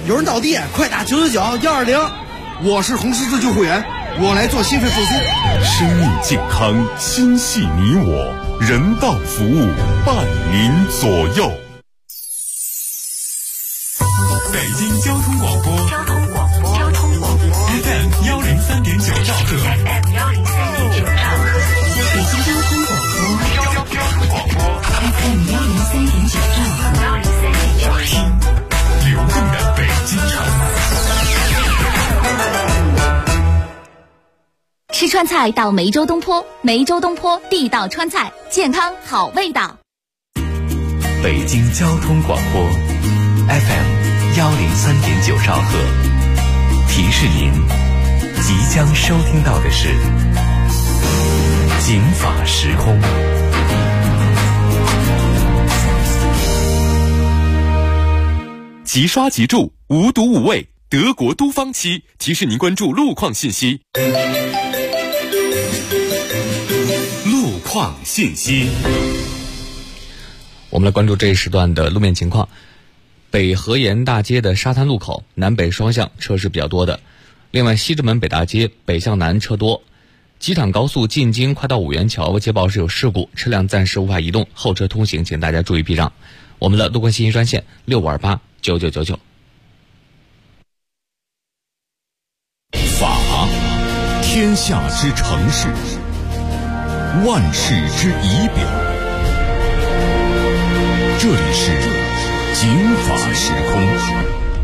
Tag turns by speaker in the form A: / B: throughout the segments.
A: 有人倒地，快打999-120。
B: 我是红十字救护员，我来做心肺复苏。
C: 生命健康，心系你我，人道服务伴您左右。北京交通广播FM 103.9兆赫，
D: 北京交通广播 FM 103.9兆赫，
C: 听流动的北京城。
E: 吃川菜到梅州东坡，梅州东坡地道川菜，健康好味道。
F: 北京交通广播 FM 103.9兆赫，提示您即将收听到的是警法时空。
C: 即刷即住，无毒无味，德国都方漆提示您关注路况信息。路况信息，
G: 我们来关注这一时段的路面情况。北河沿大街的沙滩路口南北双向车是比较多的，另外西直门北大街北向南车多。机场高速进京快到五元桥接报是有事故，车辆暂时无法移动，后车通行，请大家注意避让。我们的路况信息专线65289999。
C: 法，天下之城市，万世之仪表。这里是警法时空。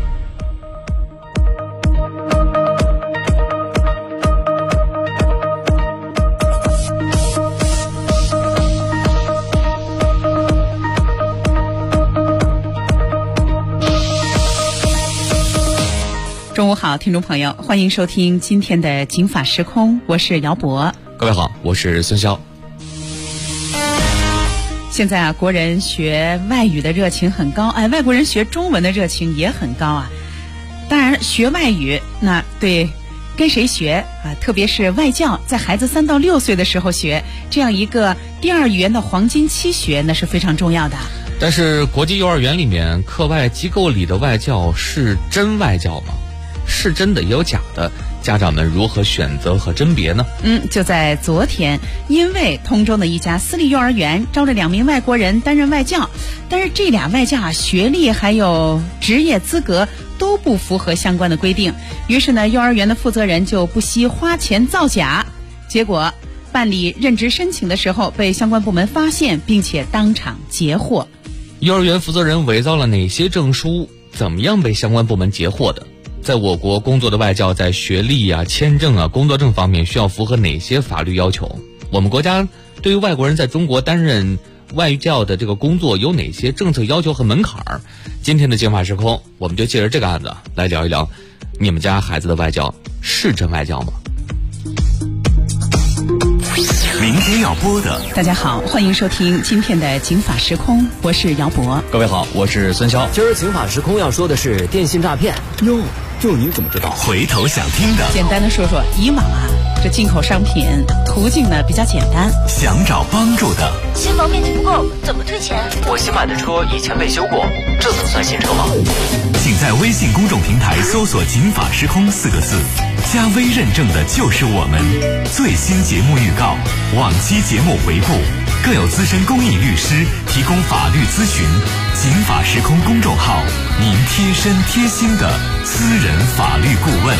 H: 中午好，听众朋友，欢迎收听今天的警法时空，我是姚博。
G: 各位好，我是孙潇。
H: 现在国人学外语的热情很高，外国人学中文的热情也很高啊。当然，学外语那对跟谁学特别是外教，在孩子3到6岁的时候学，这样一个第二语言的黄金期学，那是非常重要的。
G: 但是国际幼儿园里面课外机构里的外教是真外教吗？是真的也有假的，家长们如何选择和甄别呢？
H: 就在昨天，因为通州的一家私立幼儿园招了2名外国人担任外教，但是这俩外教学历还有职业资格都不符合相关的规定，于是呢，幼儿园的负责人就不惜花钱造假，结果办理任职申请的时候被相关部门发现，并且当场截获。
G: 幼儿园负责人伪造了哪些证书？怎么样被相关部门截获的？在我国工作的外教在学历签证工作证方面需要符合哪些法律要求？我们国家对于外国人在中国担任外教的这个工作有哪些政策要求和门槛？今天的警法时空，我们就借着这个案子来聊一聊，你们家孩子的外教是真外教吗？
C: 明天要播的，
H: 大家好，欢迎收听今天的警法时空，我是姚博。
G: 各位好，我是孙潇。
I: 今儿警法时空要说的是电信诈骗。
C: 哟，就你怎么知道？回头想听的，
H: 简单的说说，以往这进口商品途径呢比较简单，
C: 想找帮助的，
E: 新房面积不够，怎么退钱？
I: 我新买的车以前被修过，这能算新车吗？
C: 请在微信公众平台搜索警法时空4个字，加微认证的就是我们。最新节目预告，往期节目回顾，更有资深公益律师提供法律咨询。警法时空公众号，您贴身贴心的私人法律顾问。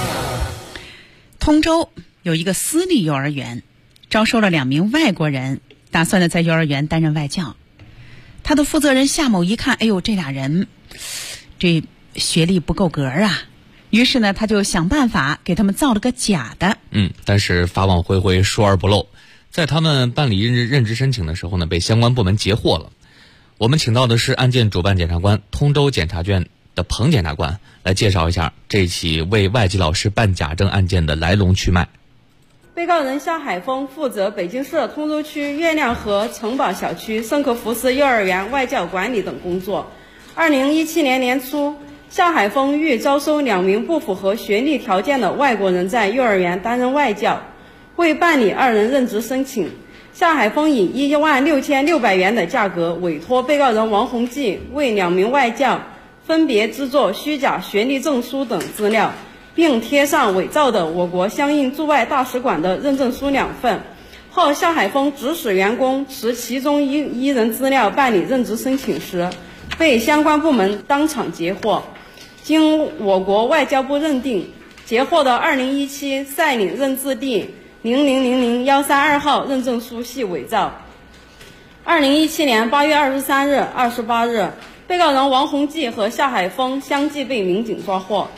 H: 通州有一个私立幼儿园，招收了2名外国人，打算呢在幼儿园担任外教。他的负责人夏某一看，哎呦，这俩人这学历不够格啊，于是呢他就想办法给他们造了个假的。
G: 但是法网恢恢，疏而不漏，在他们办理任职申请的时候呢，被相关部门截获了。我们请到的是案件主办检察官通州检察院的彭检察官来介绍一下这起为外籍老师办假证案件的来龙去脉。
J: 被告人肖海峰负责北京市通州区月亮河城堡小区圣克福斯幼儿园外教管理等工作。2017年年初，肖海峰欲招收2名不符合学历条件的外国人在幼儿园担任外教，为办理2人任职申请，夏海峰以16600元的价格委托被告人王洪记为2名外教分别制作虚假学历证书等资料，并贴上伪造的我国相应驻外大使馆的认证书2份。后夏海峰指使员工持其中一人资料办理任职申请时，被相关部门当场截获。经我国外交部认定，截获的2017赛领认字第0000132号认证书系伪造。2017年8月23日、28日，被告人王洪记和夏海峰相继被民警抓获。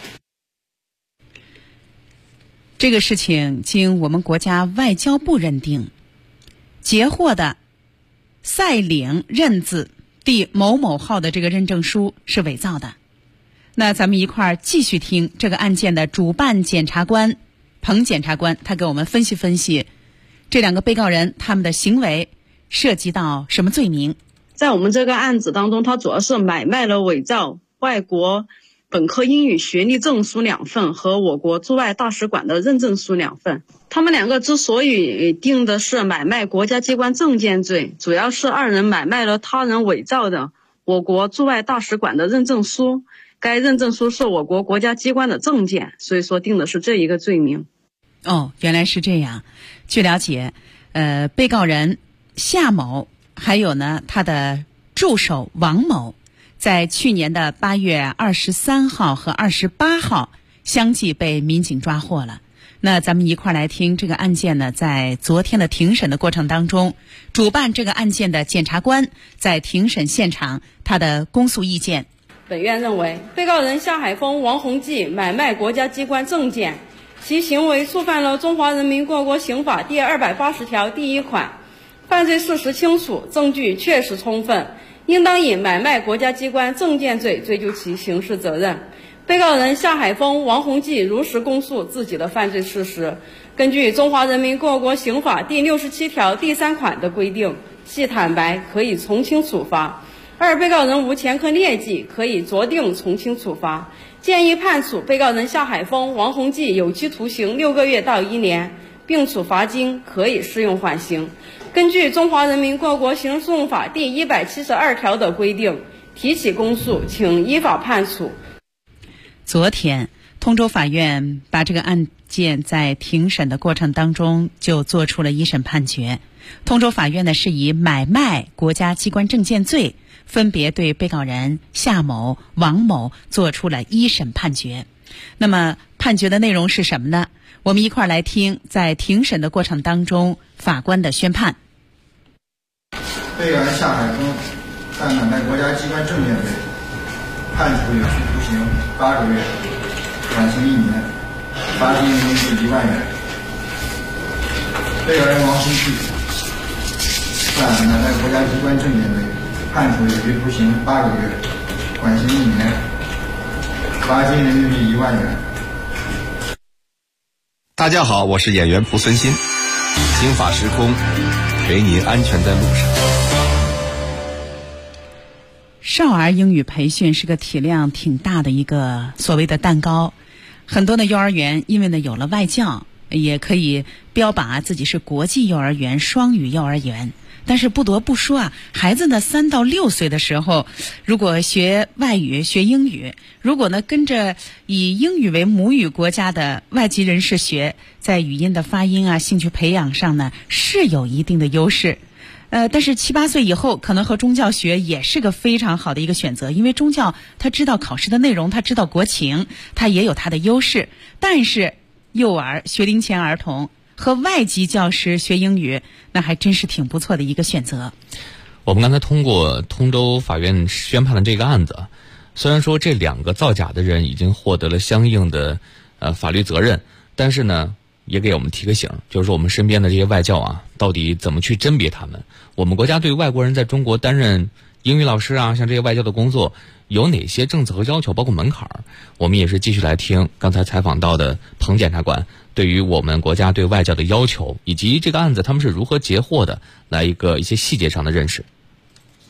H: 这个事情经我们国家外交部认定，截获的赛领认字第某某号的这个认证书是伪造的。那咱们一块儿继续听这个案件的主办检察官彭检察官，他给我们分析分析这2个被告人他们的行为涉及到什么罪名。
J: 在我们这个案子当中，他主要是买卖了伪造外国本科英语学历证书2份和我国驻外大使馆的认证书2份。他们2个之所以定的是买卖国家机关证件罪，主要是2人买卖了他人伪造的我国驻外大使馆的认证书，该认证书是我国国家机关的证件，所以说定的是这一个罪名。
H: 哦，原来是这样。据了解，被告人夏某还有呢他的助手王某，在去年的8月23号和28号相继被民警抓获了。那咱们一块来听这个案件呢，在昨天的庭审的过程当中，主办这个案件的检察官在庭审现场他的公诉意见。
J: 本院认为，被告人夏海峰、王洪记买卖国家机关证件，其行为触犯了《中华人民共和国刑法》第280条第1款，犯罪事实清楚，证据确实充分，应当以买卖国家机关证件罪追究其刑事责任。被告人夏海峰、王洪记如实供述自己的犯罪事实，根据《中华人民共和国刑法》第67条第3款的规定，系坦白，可以从轻处罚。2被告人无前科劣迹，可以酌定从轻处罚。建议判处被告人夏海峰、王洪记有期徒刑6个月到1年，并处罚金，可以适用缓刑。根据《中华人民共和国刑事诉讼法》第172条的规定，提起公诉，请依法判处。
H: 昨天，通州法院把这个案件在庭审的过程当中就做出了一审判决。通州法院呢是以买卖国家机关证件罪，分别对被告人夏某、王某做出了一审判决。那么判决的内容是什么呢？我们一块来听在庭审的过程当中法官的宣判。
B: 被告人夏海峰犯买卖国家机关证件罪，判处有期徒刑8个月，缓刑1年，罚金人民币1万元。被告人王洪记犯买卖国家机关证件罪，判处有期徒刑8个月，缓刑1年，罚金人民币1万元。
K: 大家好，我是演员蒲森新，刑法时空，陪您安全在路上。
H: 少儿英语培训是个体量挺大的一个所谓的蛋糕，很多的幼儿园因为呢有了外教，也可以标榜自己是国际幼儿园、双语幼儿园。但是不得不说啊，孩子呢3到6岁的时候，如果学外语、学英语，如果呢跟着以英语为母语国家的外籍人士学，在语音的发音啊、兴趣培养上呢是有一定的优势。但是7、8岁以后，可能和中教学也是个非常好的一个选择，因为中教他知道考试的内容，他知道国情，他也有他的优势。但是幼儿、学龄前儿童和外籍教师学英语，那还真是挺不错的一个选择。
G: 我们刚才通过通州法院宣判的这个案子，虽然说这2个造假的人已经获得了相应的法律责任，但是呢也给我们提个醒，就是说我们身边的这些外教啊，到底怎么去甄别他们？我们国家对外国人在中国担任英语老师啊，像这些外教的工作有哪些政策和要求，包括门槛？我们也是继续来听刚才采访到的彭检察官对于我们国家对外教的要求，以及这个案子他们是如何截获的，来一些细节上的认识。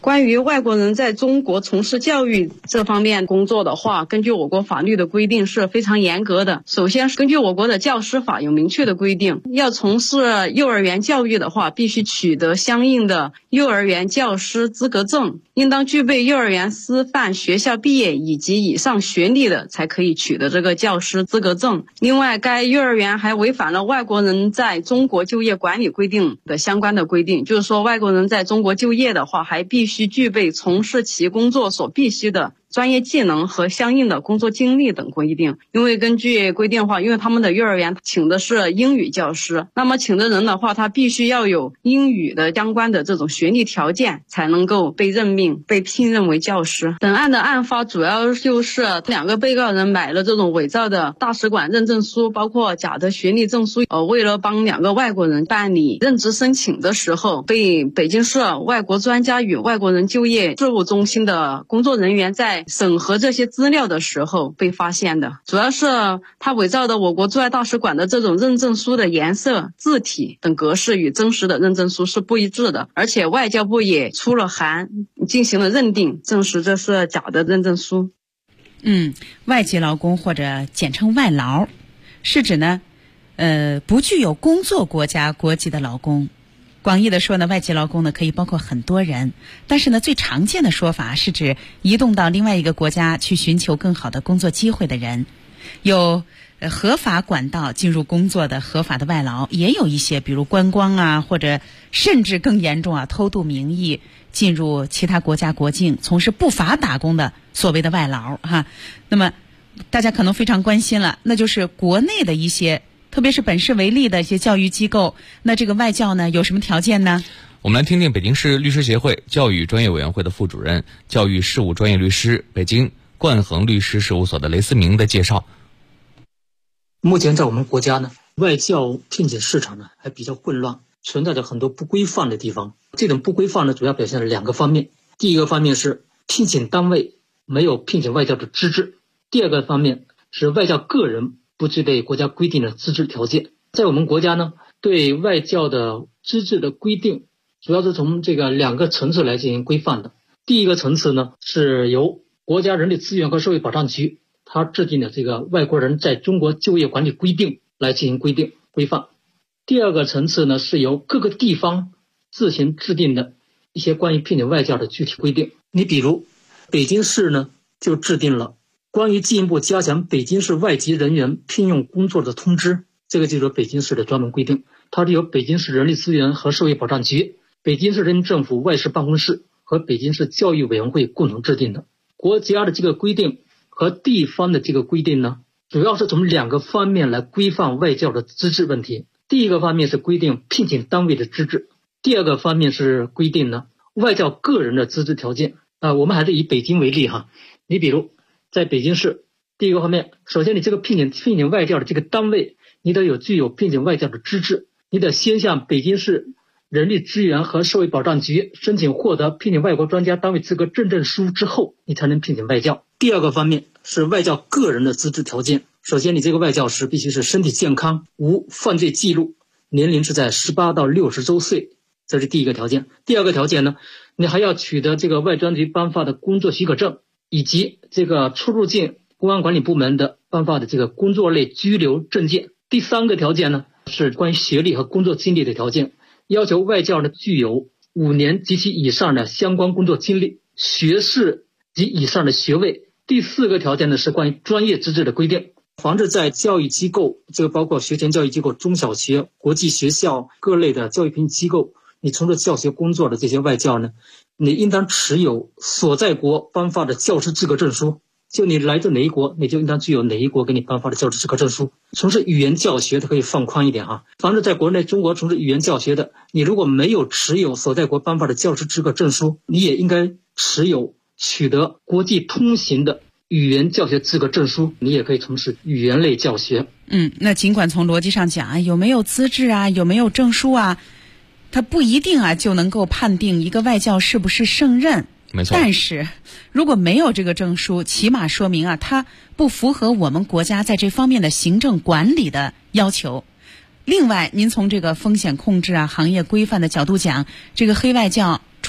J: 关于外国人在中国从事教育这方面工作的话，根据我国法律的规定是非常严格的。首先，根据我国的教师法有明确的规定，要从事幼儿园教育的话，必须取得相应的幼儿园教师资格证，应当具备幼儿园师范学校毕业以及以上学历的才可以取得这个教师资格证。另外，该幼儿园还违反了外国人在中国就业管理规定的相关的规定，就是说外国人在中国就业的话，还必须具备从事其工作所必须的专业技能和相应的工作经历等规定。因为根据规定的话，因为他们的幼儿园请的是英语教师，那么请的人的话，他必须要有英语的相关的这种学历条件，才能够被任命、被聘任为教师。本案的案发主要就是两个被告人买了这种伪造的大使馆认证书，包括假的学历证书，为了帮两个外国人办理任职申请的时候，被北京市外国专家与外国人就业事务中心的工作人员在审核这些资料的时候被发现的。主要是他伪造的我国驻外大使馆的这种认证书的颜色、字体等格式与真实的认证书是不一致的，而且外交部也出了函进行了认定，证实这是假的认证书。
H: 外籍劳工或者简称外劳，是指呢不具有工作国家国籍的劳工。广义的说呢，外籍劳工呢可以包括很多人，但是呢最常见的说法是指移动到另外一个国家去寻求更好的工作机会的人。有合法管道进入工作的合法的外劳，也有一些比如观光啊，或者甚至更严重啊，偷渡名义进入其他国家国境从事不法打工的所谓的外劳哈。那么大家可能非常关心了，那就是国内的一些特别是本市为例的一些教育机构，那这个外教呢有什么条件呢？
G: 我们来听听北京市律师协会教育专业委员会的副主任、教育事务专业律师、北京冠恒律师事务所的雷思明的介绍。
L: 目前在我们国家呢，外教聘请市场呢还比较混乱，存在着很多不规范的地方。这种不规范呢主要表现了两个方面。第一个方面是聘请单位没有聘请外教的资质，第二个方面是外教个人不具备国家规定的资质条件。在我们国家呢，对外教的资质的规定主要是从这个两个层次来进行规范的。第一个层次呢，是由国家人力资源和社会保障局它制定的这个外国人在中国就业管理规定来进行规范。第二个层次呢，是由各个地方自行制定的一些关于聘请外教的具体规定。你比如北京市呢就制定了关于进一步加强北京市外籍人员聘用工作的通知，这个就是北京市的专门规定，它是由北京市人力资源和社会保障局、北京市人民政府外事办公室和北京市教育委员会共同制定的。国家的这个规定和地方的这个规定呢，主要是从两个方面来规范外教的资质问题。第一个方面是规定聘请单位的资质，第二个方面是规定呢外教个人的资质条件。我们还是以北京为例哈，你比如在北京市，第一个方面，首先你这个聘请外教的这个单位，你得具有聘请外教的资质，你得先向北京市人力资源和社会保障局申请获得聘请外国专家单位资格认证书之后，你才能聘请外教。第二个方面是外教个人的资质条件，首先你这个外教师必须是身体健康，无犯罪记录，年龄是在18到60周岁，这是第一个条件。第二个条件呢，你还要取得这个外专局颁发的工作许可证，以及这个出入境公安管理部门的颁发的这个工作类居留证件。第三个条件呢，是关于学历和工作经历的条件，要求外教呢具有5年及其以上的相关工作经历，学士及以上的学位。第四个条件呢，是关于专业资质的规定，防止在教育机构，这个包括学前教育机构、中小学、国际学校各类的教育培训机构，你从事教学工作的这些外教呢，你应当持有所在国颁发的教师资格证书，就你来自哪一国，你就应当具有哪一国给你颁发的教师资格证书。从事语言教学的可以放宽一点哈，防止在国内中国从事语言教学的，你如果没有持有所在国颁发的教师资格证书，你也应该持有取得国际通行的语言教学资格证书，你也可以从事语言类教学。
H: 那尽管从逻辑上讲有没有资质啊，有没有证书啊，它不一定就能够判定一个外教是不是胜任。
G: 没错。
H: 但是如果没有这个证书，起码说明它不符合我们国家在这方面的行政管理的要求。另外，您从这个风险控制行业规范的角度讲，这个黑外教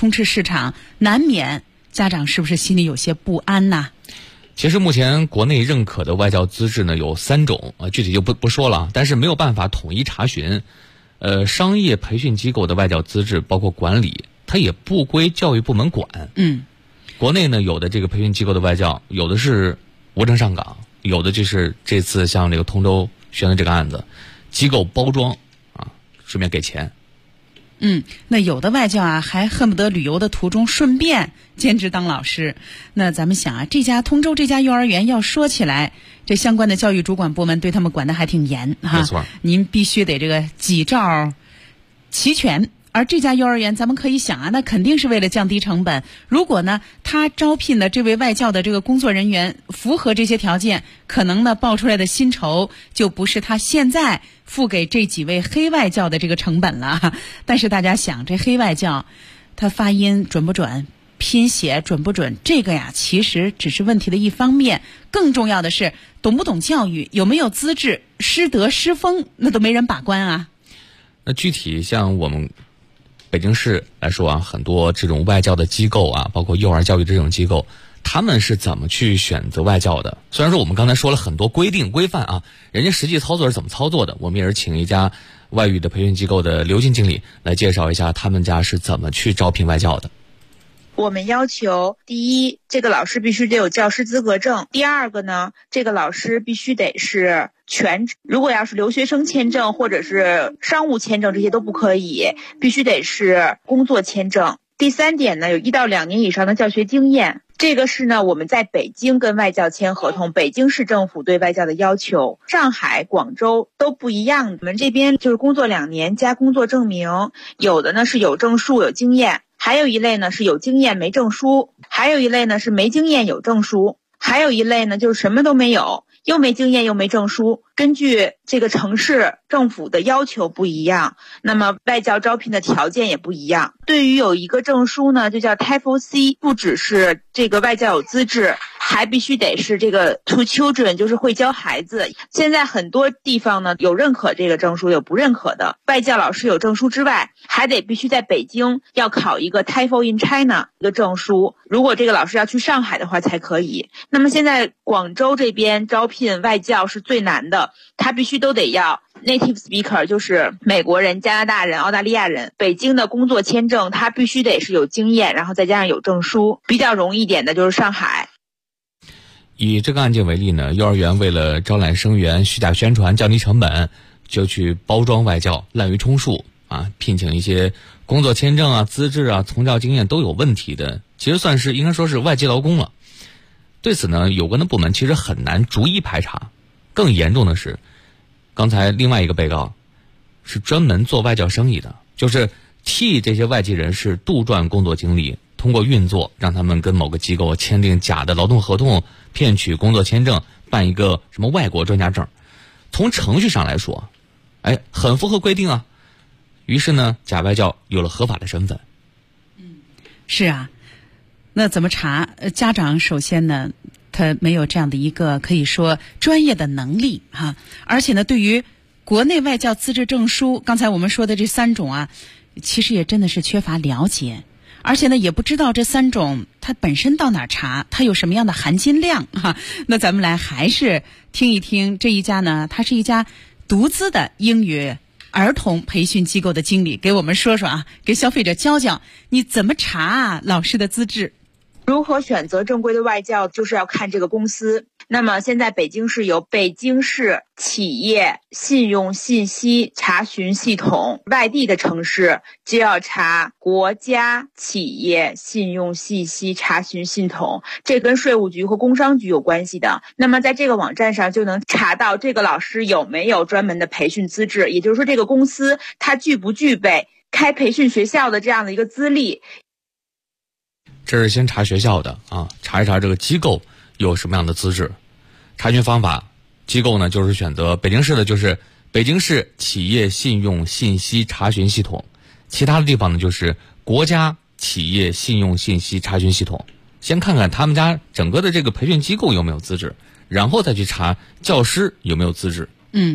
H: 充斥市场，难免家长是不是心里有些不安呐？
G: 其实目前国内认可的外教资质呢有3种，具体就不说了，但是没有办法统一查询。商业培训机构的外教资质包括管理，它也不归教育部门管。国内呢有的这个培训机构的外教，有的是无证上岗，有的就是这次像这个通州宣的这个案子，机构包装顺便给钱。
H: 那有的外教还恨不得旅游的途中顺便兼职当老师。那咱们想通州这家幼儿园要说起来，这相关的教育主管部门对他们管得还挺严哈。
G: 没错，
H: 您必须得这个几照齐全。而这家幼儿园咱们可以想那肯定是为了降低成本。如果呢他招聘的这位外教的这个工作人员符合这些条件，可能呢报出来的薪酬就不是他现在付给这几位黑外教的这个成本了。但是大家想，这黑外教他发音准不准，拼写准不准，这个其实只是问题的一方面，更重要的是懂不懂教育，有没有资质，师德师风那都没人把关啊。
G: 那具体像我们北京市来说很多这种外教的机构包括幼儿教育这种机构，他们是怎么去选择外教的？虽然说我们刚才说了很多规定规范人家实际操作是怎么操作的，我们也是请一家外语的培训机构的刘静经理来介绍一下他们家是怎么去招聘外教的。
M: 我们要求，第一，这个老师必须得有教师资格证；第二个呢，这个老师必须得是全职，如果要是留学生签证或者是商务签证，这些都不可以，必须得是工作签证。第三点呢，有1到2年以上的教学经验。这个是呢我们在北京跟外教签合同，北京市政府对外教的要求，上海、广州都不一样。我们这边就是工作2年加工作证明，有的呢是有证书有经验，还有一类呢是有经验没证书，还有一类呢是没经验有证书，还有一类呢就是什么都没有，又没经验又没证书。根据这个城市政府的要求不一样，那么外教招聘的条件也不一样。对于有一个证书呢，就叫 TEFL C， 不只是这个外教有资质，还必须得是这个 to children， 就是会教孩子。现在很多地方呢有认可这个证书，有不认可的。外教老师有证书之外，还得必须在北京要考一个 TEFL in China 一个证书，如果这个老师要去上海的话才可以。那么现在广州这边招聘外教是最难的，他必须都得要 native speaker， 就是美国人、加拿大人、澳大利亚人。北京的工作签证他必须得是有经验，然后再加上有证书。比较容易一点的就是上海。
G: 以这个案件为例呢，幼儿园为了招揽生源，虚假宣传降低成本，就去包装外教，滥竽充数聘请一些工作签证资质从教经验都有问题的，其实算是应该说是外籍劳工了。对此呢，有关的部门其实很难逐一排查。更严重的是，刚才另外一个被告是专门做外教生意的，就是替这些外籍人士杜撰工作经历，通过运作让他们跟某个机构签订假的劳动合同，骗取工作签证，办一个什么外国专家证。从程序上来说很符合规定于是呢假外教有了合法的身份。
H: 是那怎么查？家长首先呢他没有这样的一个可以说专业的能力而且呢对于国内外教资质证书，刚才我们说的这3种其实也真的是缺乏了解，而且呢也不知道这3种它本身到哪查，它有什么样的含金量那咱们来还是听一听这一家呢，它是一家独资的英语儿童培训机构的经理给我们说说给消费者教教你怎么查老师的资质。
M: 如何选择正规的外教，就是要看这个公司。那么现在北京市有北京市企业信用信息查询系统，外地的城市就要查国家企业信用信息查询系统，这跟税务局和工商局有关系的。那么在这个网站上就能查到这个老师有没有专门的培训资质，也就是说这个公司它具不具备开培训学校的这样的一个资历。
G: 这是先查学校的查一查这个机构有什么样的资质。查询方法，机构呢就是选择北京市的，就是北京市企业信用信息查询系统，其他的地方呢就是国家企业信用信息查询系统。先看看他们家整个的这个培训机构有没有资质，然后再去查教师有没有资质。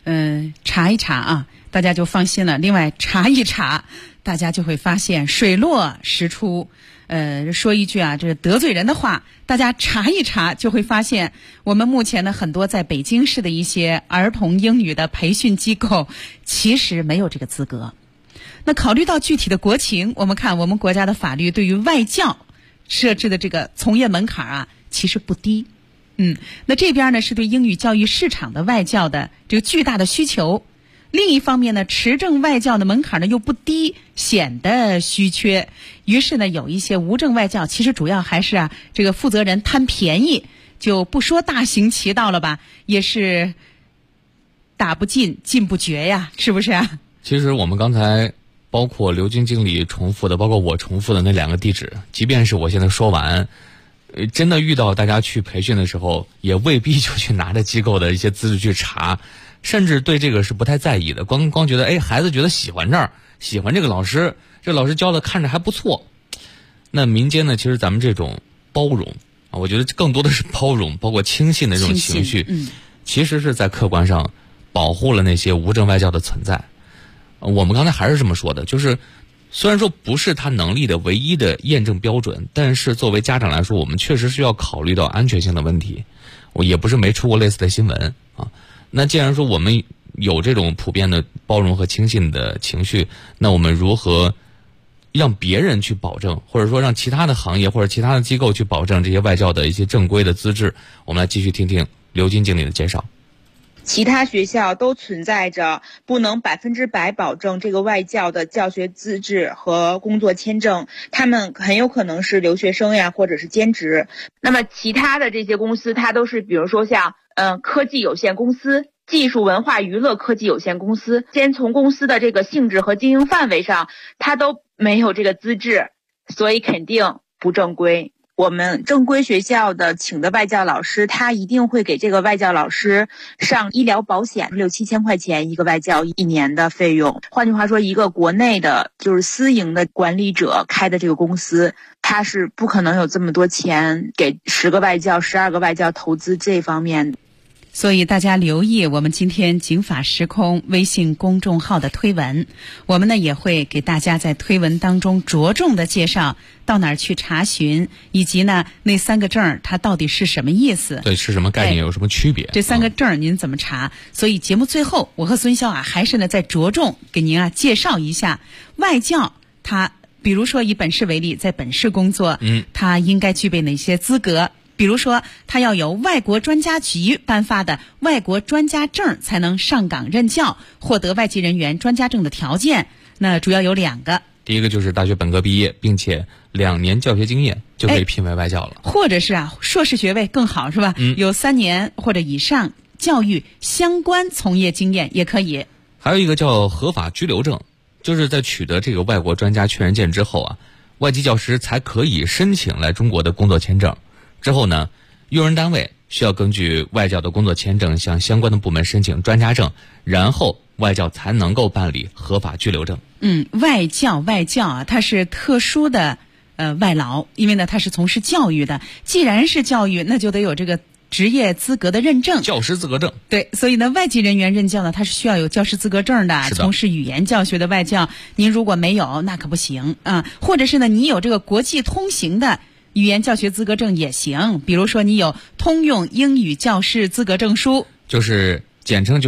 H: 查一查啊，大家就放心了。另外查一查，大家就会发现水落石出。说一句啊，这得罪人的话，大家查一查就会发现，我们目前的很多在北京市的一些儿童英语的培训机构，其实没有这个资格。那考虑到具体的国情，我们看我们国家的法律对于外教设置的这个从业门槛啊，其实不低。那这边呢是对英语教育市场的外教的这个巨大的需求。另一方面呢，持证外教的门槛呢又不低，显得稀缺。于是呢，有一些无证外教，其实主要还是这个负责人贪便宜，就不说大行其道了吧，也是打不进，进不绝呀，是不是啊？
G: 其实我们刚才包括刘军经理重复的，包括我重复的那2个地址，即便是我现在说完，真的遇到大家去培训的时候，也未必就去拿着机构的一些资质去查。甚至对这个是不太在意的，光觉得孩子觉得喜欢这儿，喜欢这个老师，这老师教的看着还不错。那民间呢，其实咱们这种包容啊，我觉得更多的是包容，包括轻信的这种情绪，其实是在客观上保护了那些无证外教的存在。我们刚才还是这么说的，就是虽然说不是他能力的唯一的验证标准，但是作为家长来说，我们确实需要考虑到安全性的问题。我也不是没出过类似的新闻啊。那既然说我们有这种普遍的包容和轻信的情绪，那我们如何让别人去保证，或者说让其他的行业或者其他的机构去保证这些外教的一些正规的资质？我们来继续听听刘金经理的介绍。
M: 其他学校都存在着不能100%保证这个外教的教学资质和工作签证，他们很有可能是留学生呀，或者是兼职。那么其他的这些公司，它都是比如说像科技有限公司、技术文化娱乐科技有限公司，先从公司的这个性质和经营范围上，它都没有这个资质，所以肯定不正规。我们正规学校的请的外教老师，他一定会给这个外教老师上医疗保险，6-7千块钱一个外教1年的费用。换句话说，一个国内的就是私营的管理者开的这个公司，他是不可能有这么多钱给10个外教、12个外教投资这方面的。
H: 所以大家留意我们今天警法时空微信公众号的推文，我们呢也会给大家在推文当中着重的介绍到哪儿去查询，以及呢那3个证它到底是什么意思，
G: 对，是什么概念，有什么区别，
H: 这3个证您怎么查。所以节目最后我和孙潇还是呢再着重给您介绍一下外教，他比如说以本市为例，在本市工作，他应该具备哪些资格。比如说他要有外国专家局颁发的外国专家证才能上岗任教，获得外籍人员专家证的条件，那主要有2个。
G: 第一个就是大学本科毕业，并且2年教学经验就可以聘为外教了，
H: 或者是硕士学位更好，是吧？有3年或者以上教育相关从业经验也可以。
G: 还有一个叫合法居留证，就是在取得这个外国专家确认件之后外籍教师才可以申请来中国的工作签证。之后呢，用人单位需要根据外教的工作签证向相关的部门申请专家证，然后外教才能够办理合法居留证。
H: 外教它是特殊的外劳，因为呢它是从事教育的，既然是教育，那就得有这个职业资格的认证，
G: 教师资格证。
H: 对，所以呢外籍人员任教呢，他是需要有教师资格证的。从事语言教学的外教，您如果没有那可不行啊。或者是呢你有这个国际通行的语言教学资格证也行，比如说你有通用英语教师资格证书，
G: 就是简称就是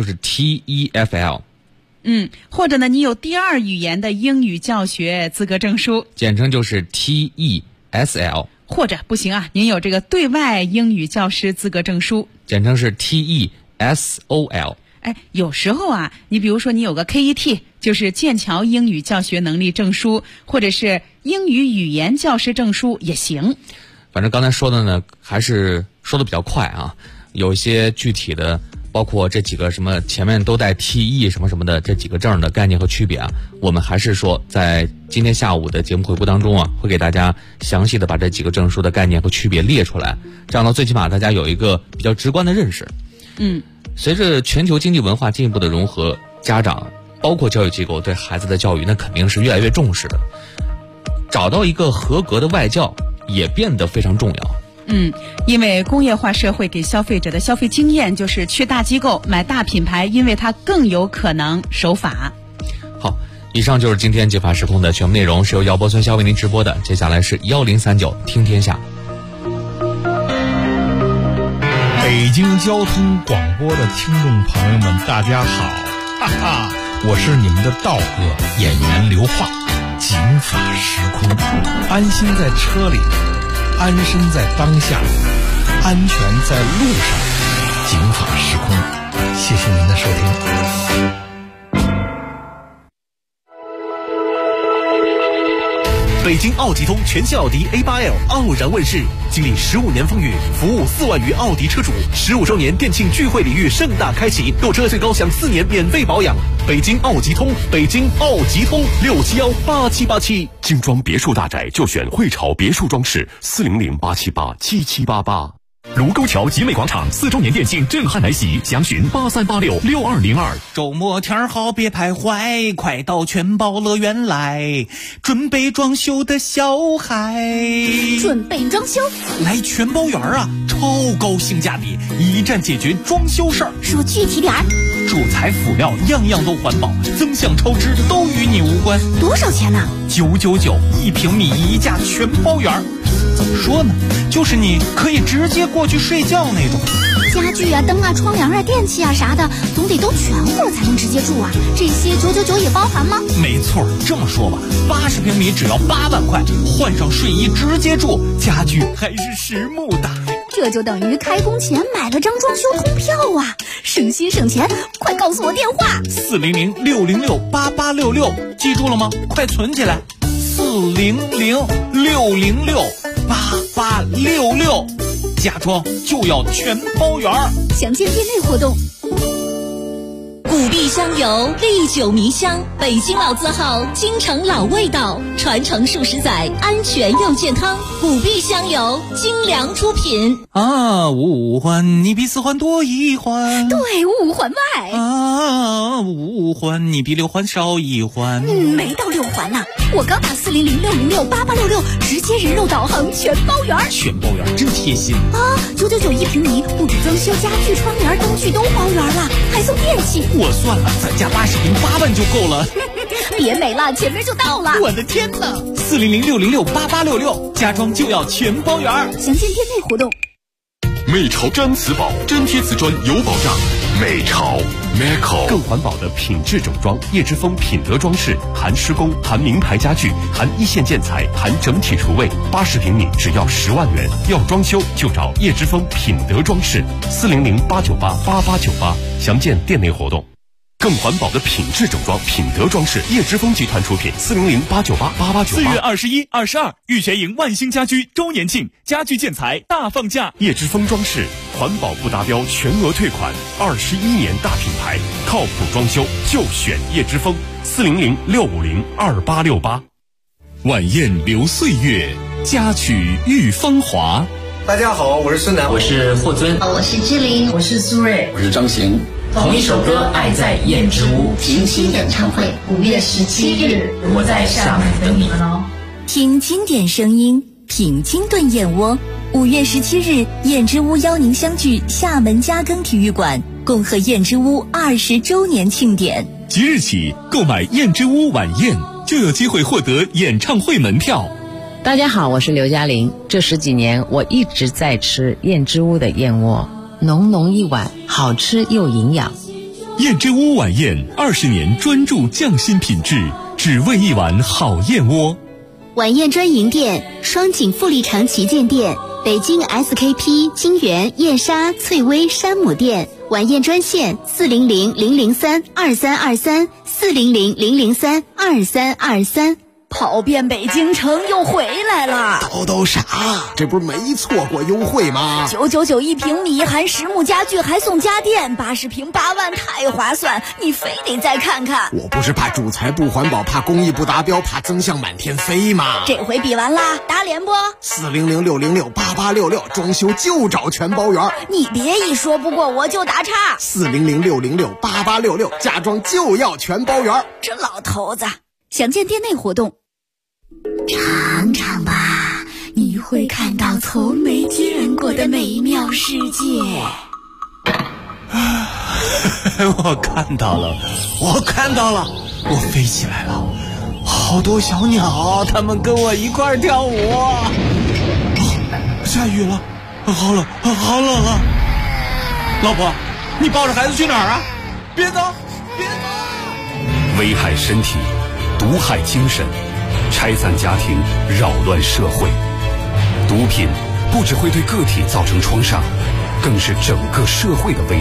G: TEFL。
H: 或者呢你有第2语言的英语教学资格证书，
G: 简称就是 TESL。
H: 或者不行您有这个对外英语教师资格证书，
G: 简称是 TESOL。
H: 有时候你比如说你有个 KET， 就是剑桥英语教学能力证书，或者是英语语言教师证书也行。
G: 反正刚才说的呢，还是说的比较快有一些具体的，包括这几个什么前面都带 TE 什么什么的这几个证的概念和区别我们还是说在今天下午的节目回顾当中会给大家详细的把这几个证书的概念和区别列出来，这样呢最起码大家有一个比较直观的认识。随着全球经济文化进一步的融合，家长包括教育机构对孩子的教育那肯定是越来越重视的，找到一个合格的外教也变得非常重要。
H: 因为工业化社会给消费者的消费经验就是去大机构买大品牌，因为它更有可能守法。
G: 好，以上就是今天解法时空的全部内容，是由姚波孙潇为您直播的。接下来是1039听天下。
N: 北京交通广播的听众朋友们，大家好，哈哈，我是你们的道哥演员刘化。警法时空，安心在车里，安身在当下，安全在路上。警法时空，谢谢您的收听。
O: 北京奥吉通全新奥迪 A8L 傲然问世，经历15年风雨，服务4万余奥迪车主，15周年店庆聚会礼遇盛大开启，购车最高享4年免费保养。北京奥吉通，北京奥吉通，6718787。
P: 精装别墅大宅就选汇潮别墅装饰，400-878-7788。卢沟桥集美广场4周年店庆震撼来袭，详询83866202。
Q: 周末天好别徘徊，快到全宝乐园来，准备装修的小孩。
E: 准备装修？
Q: 来全宝园啊，超高性价比，一站解决装修事儿。
E: 说具体点儿。
Q: 主材辅料样样都环保，增项超支都与你无关。
E: 多少钱呢
Q: ？9991平米1价全包圆。怎么说呢？就是你可以直接过去睡觉那种。
E: 家具啊、灯啊、窗帘啊、电器啊啥的，总得都全乎才能直接住啊。这些999也包含吗？
Q: 没错，这么说吧，80平米只要8万块，换上睡衣直接住，家具还是实木的。
E: 这就等于开工前买了张装修通票啊！省心省钱，快告诉我电话
Q: ：400-606-8866，记住了吗？快存起来，400-606-8866，家装就要全包圆。
E: 详见店内活动。古碧香油，历久弥香，北京老字号，京城老味道，传承数十载，安全又健康。古碧香油，精良出品。
Q: 啊，五环你比4环多1环，
E: 对，5环外。
Q: 啊，5环你比6环少1环。
E: 没到6环呢，我刚打400-606-8866，直接人肉导航全包圆。
Q: 全包圆真贴心
E: 啊！9991平米，不止装修，家具、窗帘、灯具都包圆了，还送电器。
Q: 我算了，咱家80平8万就够了。
E: 别美了，前面就到了。
Q: 我的天哪！400-606-8866，家装就要全包圆。
E: 详见店内活动。
P: 美潮毡瓷宝，粘贴瓷砖有保障。美潮 Meco
K: 更环保的品质整装，叶之峰品德装饰，含施工，含名牌家具，含一线建材，含整体厨卫，80平米只要10万元。要装修就找叶之峰品德装饰，400-898-8898，详见店内活动。更环保的品质整装，品德装饰，叶之峰集团出品，400-898-8898。
R: 4月21、22，玉泉营万兴家居周年庆，家具建材大放价。
K: 叶之峰装饰，环保不达标全额退款，21年大品牌，靠谱装修就选叶之峰，400-650-2868。
C: 晚宴留岁月，佳曲遇芳华。
S: 大家好，我是孙楠，
T: 我是霍尊，
U: 我是志玲，
V: 我是苏芮，
W: 我是张行。
U: 同一首歌，爱在燕之屋平期演唱会，5月17日，我在厦门等你们哦。
E: 听经典声音，品清炖燕窝。5月17日，燕之屋邀您相聚厦门嘉庚体育馆，恭贺燕之屋20周年庆典。
C: 即日起，购买燕之屋晚宴就有机会获得演唱会门票。
X: 大家好，我是刘嘉玲。这10几年，我一直在吃燕之屋的燕窝。浓浓一碗，好吃又营养。
C: 燕之屋晚宴20年专注匠心品质，只为一碗好燕窝。
E: 晚宴专营店：双井富力城旗舰店、北京 SKP 金源燕莎翠微山姆店。晚宴专线：400-003-2323，400-003-2323。跑遍北京城又回来了，
Y: 都啥？这不是没错过优惠吗
E: ？9991平米，含实木家具，还送家电，80平8万，太划算！你非得再看看。
Y: 我不是怕主材不环保，怕工艺不达标，怕增项满天飞吗？
E: 这回比完啦，打脸不
Y: ？400-606-8866，装修就找全包圆。
E: 你别一说不过我就打岔。
Y: 400-606-8866，家装就要全包圆。
E: 这老头子，详见店内活动。尝尝吧，你
D: 会看到从没见过的美妙世界。
Q: 我看到了，我飞起来了，好多小鸟，它们跟我一块儿跳舞。下雨了，好冷啊！老婆，你抱着孩子去哪儿啊？别走！
K: 危害身体，毒害精神，拆散家庭，扰乱社会。毒品不只会对个体造成创伤，更是整个社会的危害。